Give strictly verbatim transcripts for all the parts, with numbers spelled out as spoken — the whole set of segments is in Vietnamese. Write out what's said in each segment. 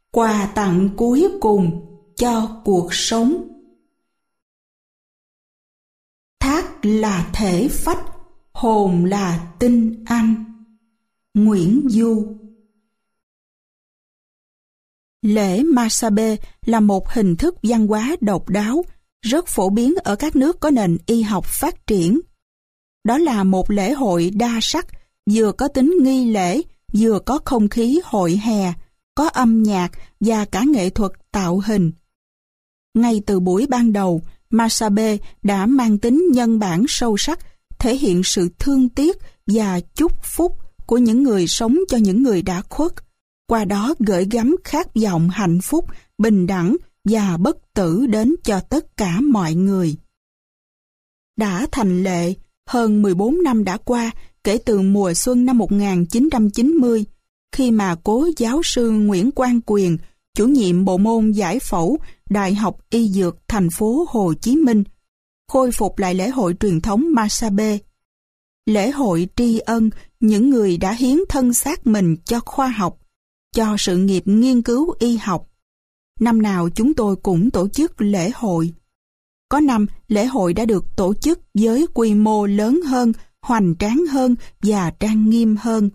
quà tặng cuối cùng cho cuộc sống. Thác là thể phách, hồn là tinh anh. Nguyễn Du. Lễ Masabe là một hình thức văn hóa độc đáo, rất phổ biến ở các nước có nền y học phát triển. Đó là một lễ hội đa sắc, vừa có tính nghi lễ, vừa có không khí hội hè, có âm nhạc và cả nghệ thuật tạo hình. Ngay từ buổi ban đầu, Masabe đã mang tính nhân bản sâu sắc, thể hiện sự thương tiếc và chúc phúc của những người sống cho những người đã khuất, qua đó gửi gắm khát vọng hạnh phúc, bình đẳng và bất tử đến cho tất cả mọi người. Đã thành lệ, hơn mười bốn năm đã qua kể từ mùa xuân năm một nghìn chín trăm chín mươi, khi mà cố giáo sư Nguyễn Quang Quyền, chủ nhiệm bộ môn giải phẫu Đại học Y Dược thành phố Hồ Chí Minh, khôi phục lại lễ hội truyền thống Masabe. Lễ hội tri ân những người đã hiến thân xác mình cho khoa học, cho sự nghiệp nghiên cứu y học. Năm nào chúng tôi cũng tổ chức lễ hội. Có năm lễ hội đã được tổ chức với quy mô lớn hơn, hoành tráng hơn và trang nghiêm hơn.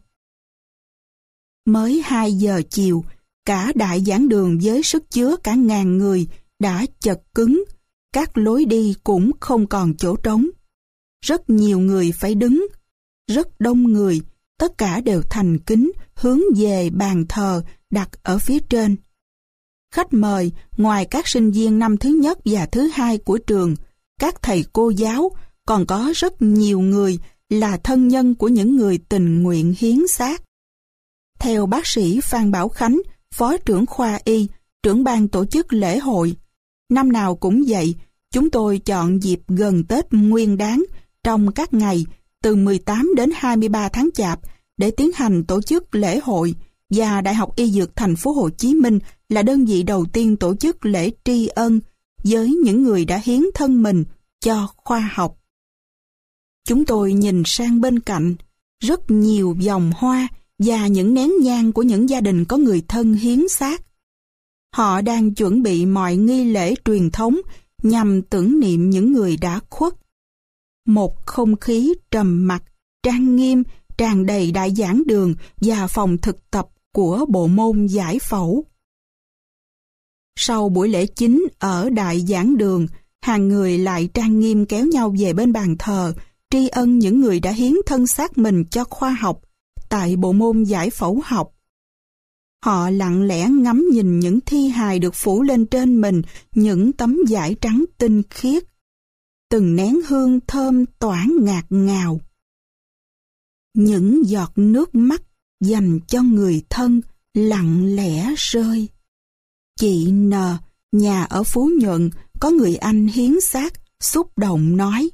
Mới hai giờ chiều, cả đại giảng đường với sức chứa cả ngàn người đã chật cứng, các lối đi cũng không còn chỗ trống. Rất nhiều người phải đứng, rất đông người, tất cả đều thành kính hướng về bàn thờ đặt ở phía trên. Khách mời, ngoài các sinh viên năm thứ nhất và thứ hai của trường, các thầy cô giáo, còn có rất nhiều người là thân nhân của những người tình nguyện hiến xác. Theo bác sĩ Phan Bảo Khánh, Phó trưởng khoa Y, trưởng ban tổ chức lễ hội, năm nào cũng vậy, chúng tôi chọn dịp gần Tết Nguyên Đán trong các ngày từ mười tám đến hai mươi ba tháng Chạp để tiến hành tổ chức lễ hội, và Đại học Y Dược thành phố Hồ Chí Minh là đơn vị đầu tiên tổ chức lễ tri ân với những người đã hiến thân mình cho khoa học. Chúng tôi nhìn sang bên cạnh, rất nhiều vòng hoa và những nén nhang của những gia đình có người thân hiến xác. Họ đang chuẩn bị mọi nghi lễ truyền thống nhằm tưởng niệm những người đã khuất. Một không khí trầm mặc, trang nghiêm, tràn đầy đại giảng đường và phòng thực tập của bộ môn giải phẫu. Sau buổi lễ chính ở đại giảng đường, hàng người lại trang nghiêm kéo nhau về bên bàn thờ, tri ân những người đã hiến thân xác mình cho khoa học tại bộ môn giải phẫu học. Họ lặng lẽ ngắm nhìn những thi hài được phủ lên trên mình những tấm vải trắng tinh khiết. Từng nén hương thơm tỏa ngạt ngào. Những giọt nước mắt dành cho người thân lặng lẽ rơi. Chị N, nhà ở Phú Nhuận, có người anh hiến xác, xúc động nói: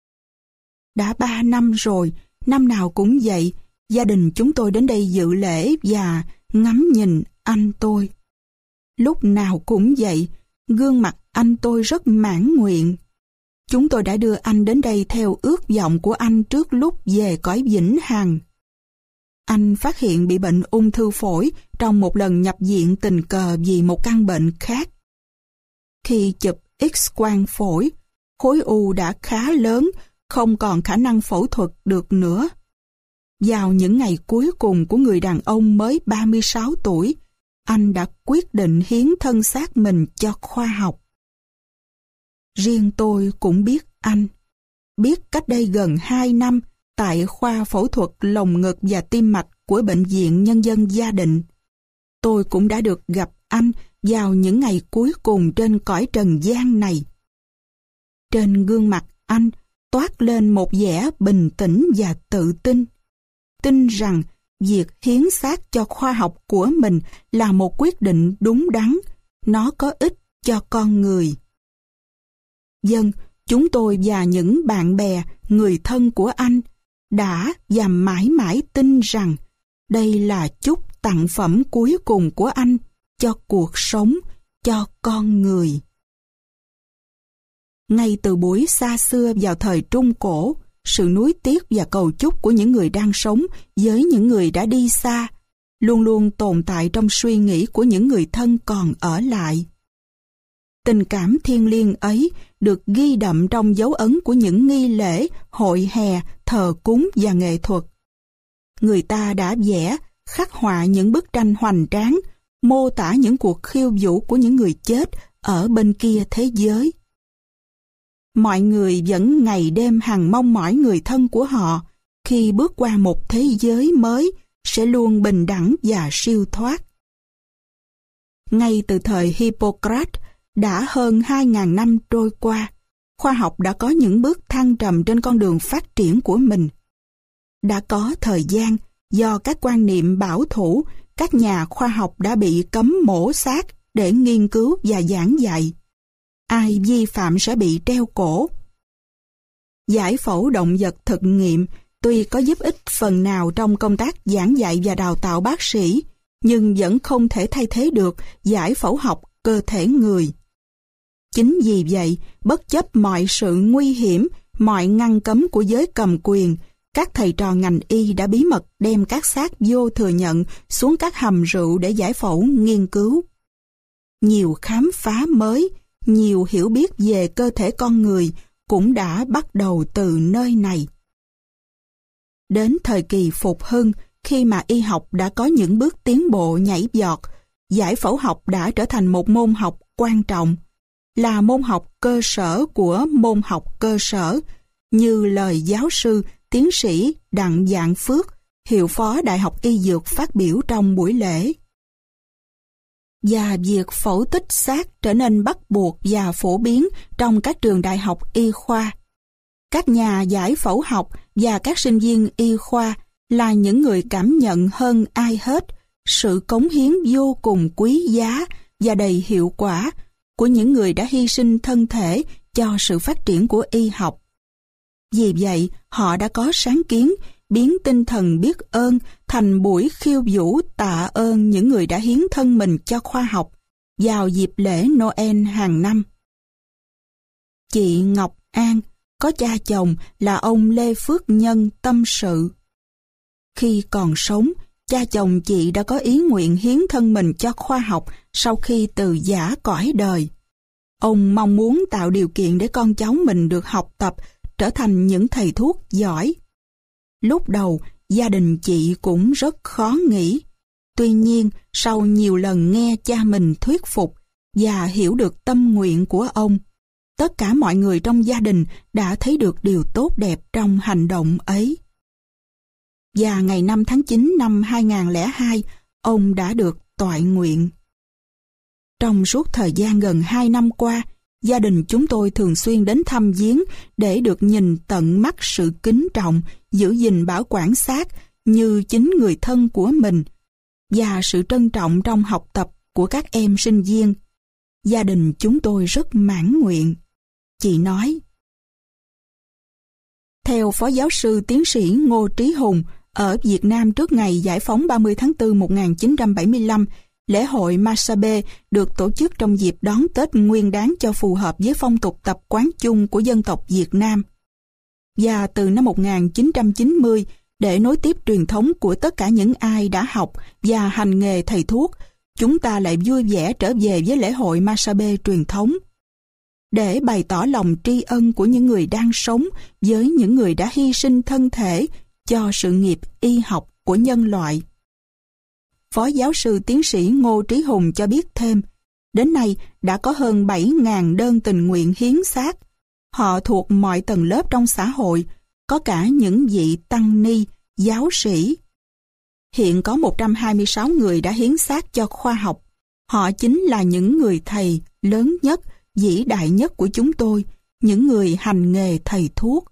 đã ba năm rồi, năm nào cũng vậy, gia đình chúng tôi đến đây dự lễ và ngắm nhìn anh tôi. Lúc nào cũng vậy, gương mặt anh tôi rất mãn nguyện. Chúng tôi đã đưa anh đến đây theo ước vọng của anh trước lúc về cõi vĩnh hằng. Anh phát hiện bị bệnh ung thư phổi trong một lần nhập viện tình cờ vì một căn bệnh khác. Khi chụp X-quang phổi, khối u đã khá lớn, không còn khả năng phẫu thuật được nữa. Vào những ngày cuối cùng của người đàn ông mới ba mươi sáu tuổi, anh đã quyết định hiến thân xác mình cho khoa học. Riêng tôi cũng biết anh. Biết cách đây gần hai năm, tại khoa phẫu thuật lồng ngực và tim mạch của Bệnh viện Nhân dân Gia Định, tôi cũng đã được gặp anh vào những ngày cuối cùng trên cõi trần gian này. Trên gương mặt anh toát lên một vẻ bình tĩnh và tự tin, tin rằng việc hiến xác cho khoa học của mình là một quyết định đúng đắn, nó có ích cho con người. Vâng, chúng tôi và những bạn bè, người thân của anh đã và mãi mãi tin rằng đây là chút tặng phẩm cuối cùng của anh cho cuộc sống, cho con người. Ngay từ buổi xa xưa vào thời Trung Cổ, sự nuối tiếc và cầu chúc của những người đang sống với những người đã đi xa luôn luôn tồn tại trong suy nghĩ của những người thân còn ở lại. Tình cảm thiêng liêng ấy được ghi đậm trong dấu ấn của những nghi lễ, hội hè, thờ cúng và nghệ thuật. Người ta đã vẽ, khắc họa những bức tranh hoành tráng, mô tả những cuộc khiêu vũ của những người chết ở bên kia thế giới. Mọi người vẫn ngày đêm hằng mong mỏi người thân của họ, khi bước qua một thế giới mới, sẽ luôn bình đẳng và siêu thoát. Ngay từ thời Hippocrates, đã hơn hai nghìn năm trôi qua, khoa học đã có những bước thăng trầm trên con đường phát triển của mình. Đã có thời gian, do các quan niệm bảo thủ, các nhà khoa học đã bị cấm mổ xác để nghiên cứu và giảng dạy. Ai vi phạm sẽ bị treo cổ. Giải phẫu động vật thực nghiệm tuy có giúp ích phần nào trong công tác giảng dạy và đào tạo bác sĩ, nhưng vẫn không thể thay thế được giải phẫu học cơ thể người. Chính vì vậy, bất chấp mọi sự nguy hiểm, mọi ngăn cấm của giới cầm quyền, các thầy trò ngành y đã bí mật đem các xác vô thừa nhận xuống các hầm rượu để giải phẫu nghiên cứu. Nhiều khám phá mới, nhiều hiểu biết về cơ thể con người cũng đã bắt đầu từ nơi này. Đến thời kỳ phục hưng, khi mà y học đã có những bước tiến bộ nhảy vọt, giải phẫu học đã trở thành một môn học quan trọng, là môn học cơ sở của môn học cơ sở, như lời giáo sư, tiến sĩ Đặng Vạn Phước, hiệu phó Đại học Y Dược phát biểu trong buổi lễ. Và việc phẫu tích xác trở nên bắt buộc và phổ biến trong các trường đại học y khoa. Các nhà giải phẫu học và các sinh viên y khoa là những người cảm nhận hơn ai hết sự cống hiến vô cùng quý giá và đầy hiệu quả của những người đã hy sinh thân thể cho sự phát triển của y học. Vì vậy, họ đã có sáng kiến biến tinh thần biết ơn thành buổi khiêu vũ tạ ơn những người đã hiến thân mình cho khoa học vào dịp lễ Noel hàng năm. Chị Ngọc An có cha chồng là ông Lê Phước Nhân tâm sự. Khi còn sống, cha chồng chị đã có ý nguyện hiến thân mình cho khoa học sau khi từ giã cõi đời. Ông mong muốn tạo điều kiện để con cháu mình được học tập, trở thành những thầy thuốc giỏi. Lúc đầu, gia đình chị cũng rất khó nghĩ. Tuy nhiên, sau nhiều lần nghe cha mình thuyết phục và hiểu được tâm nguyện của ông, tất cả mọi người trong gia đình đã thấy được điều tốt đẹp trong hành động ấy. Và ngày năm tháng chín năm hai nghìn không trăm lẻ hai, ông đã được toại nguyện. Trong suốt thời gian gần hai năm qua, gia đình chúng tôi thường xuyên đến thăm viếng để được nhìn tận mắt sự kính trọng, giữ gìn bảo quản xác như chính người thân của mình, và sự trân trọng trong học tập của các em sinh viên. Gia đình chúng tôi rất mãn nguyện. Chị nói. Theo Phó Giáo sư Tiến sĩ Ngô Trí Hùng, ở Việt Nam trước ngày giải phóng ba mươi tháng tư một nghìn chín trăm bảy mươi lăm, lễ hội Masabe được tổ chức trong dịp đón Tết Nguyên Đán cho phù hợp với phong tục tập quán chung của dân tộc Việt Nam. Và từ năm một nghìn chín trăm chín mươi, để nối tiếp truyền thống của tất cả những ai đã học và hành nghề thầy thuốc, chúng ta lại vui vẻ trở về với lễ hội Masabe truyền thống. Để bày tỏ lòng tri ân của những người đang sống với những người đã hy sinh thân thể cho sự nghiệp y học của nhân loại. Phó Giáo sư Tiến sĩ Ngô Trí Hùng cho biết thêm, đến nay đã có hơn bảy nghìn đơn tình nguyện hiến xác. Họ thuộc mọi tầng lớp trong xã hội, có cả những vị tăng ni, giáo sĩ. Hiện có một trăm hai mươi sáu người đã hiến xác cho khoa học. Họ chính là những người thầy lớn nhất, vĩ đại nhất của chúng tôi, những người hành nghề thầy thuốc.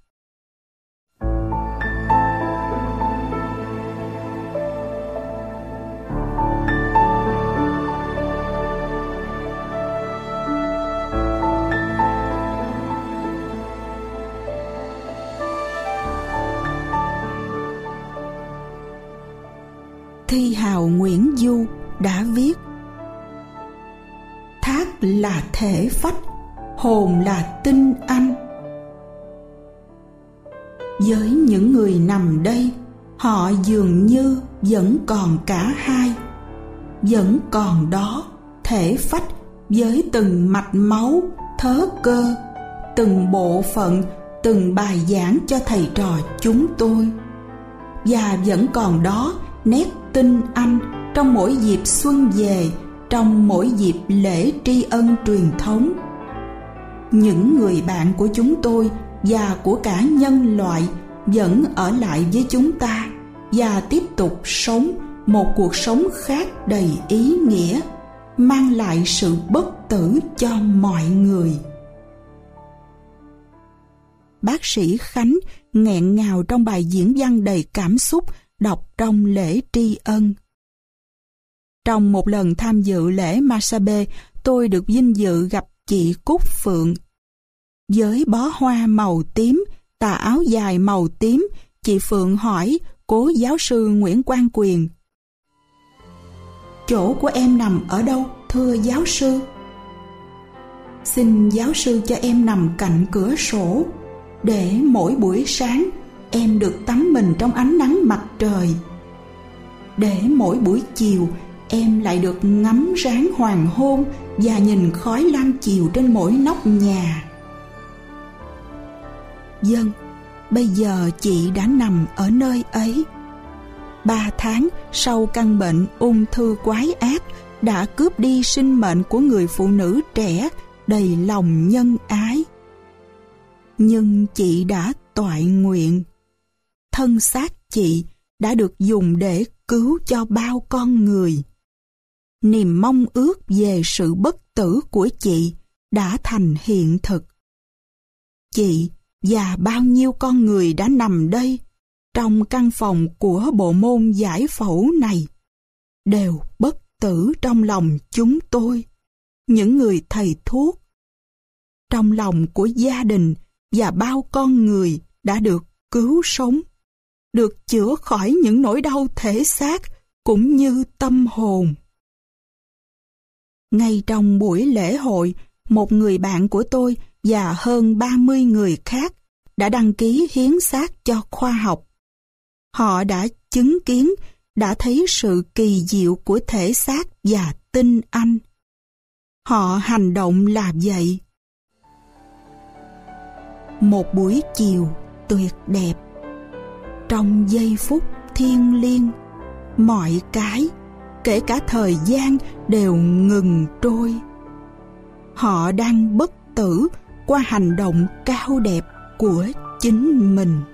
Thi hào Nguyễn Du đã viết: thác là thể phách, hồn là tinh anh. Với những người nằm đây, họ dường như vẫn còn cả hai. vẫn còn đó, thể phách với từng mạch máu, thớ cơ, từng bộ phận, từng bài giảng cho thầy trò chúng tôi. Và vẫn còn đó nét tinh anh trong mỗi dịp xuân về, trong mỗi dịp lễ tri ân truyền thống. Những người bạn của chúng tôi và của cả nhân loại vẫn ở lại với chúng ta và tiếp tục sống một cuộc sống khác đầy ý nghĩa, mang lại sự bất tử cho mọi người. Bác sĩ Khánh nghẹn ngào trong bài diễn văn đầy cảm xúc đọc trong lễ tri ân. Trong một lần tham dự lễ Masabe, tôi được vinh dự gặp chị Cúc Phượng. Với bó hoa màu tím, tà áo dài màu tím, chị Phượng hỏi cố giáo sư Nguyễn Quang Quyền: "Chỗ của em nằm ở đâu, thưa giáo sư?" "Xin giáo sư cho em nằm cạnh cửa sổ, để mỗi buổi sáng em được tắm mình trong ánh nắng mặt trời, để mỗi buổi chiều em lại được ngắm ráng hoàng hôn và nhìn khói lam chiều trên mỗi nóc nhà." Vâng, bây giờ chị đã nằm ở nơi ấy. Ba tháng sau căn bệnh ung thư quái ác đã cướp đi sinh mệnh của người phụ nữ trẻ đầy lòng nhân ái. Nhưng chị đã toại nguyện. Thân xác chị đã được dùng để cứu cho bao con người. Niềm mong ước về sự bất tử của chị đã thành hiện thực. Chị và bao nhiêu con người đã nằm đây, trong căn phòng của bộ môn giải phẫu này, đều bất tử trong lòng chúng tôi, những người thầy thuốc. Trong lòng của gia đình và bao con người đã được cứu sống, được chữa khỏi những nỗi đau thể xác cũng như tâm hồn. Ngay trong buổi lễ hội, một người bạn của tôi và hơn ba mươi người khác đã đăng ký hiến xác cho khoa học. Họ đã chứng kiến, đã thấy sự kỳ diệu của thể xác và tinh anh. Họ hành động là vậy. Một buổi chiều tuyệt đẹp. Trong giây phút thiêng liêng, mọi cái, kể cả thời gian, đều ngừng trôi. Họ đang bất tử qua hành động cao đẹp của chính mình.